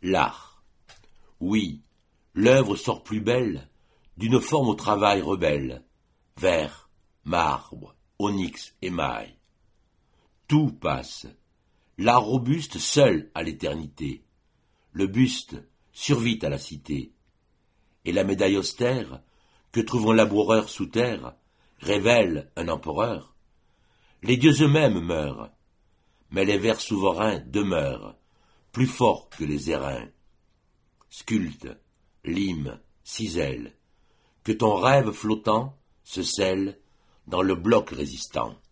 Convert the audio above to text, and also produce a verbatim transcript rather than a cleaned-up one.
l'art. Oui, l'œuvre sort plus belle d'une forme au travail rebelle, verre, marbre, onyx, émail. Tout passe. L'art robuste seul à l'éternité. Le buste survit à la cité. Et la médaille austère, que trouve un laboureur sous terre, révèle un empereur. Les dieux eux-mêmes meurent, mais les vers souverains demeurent, plus forts que les airains. Sculpte, lime, cisèle, que ton rêve flottant se scelle dans le bloc résistant.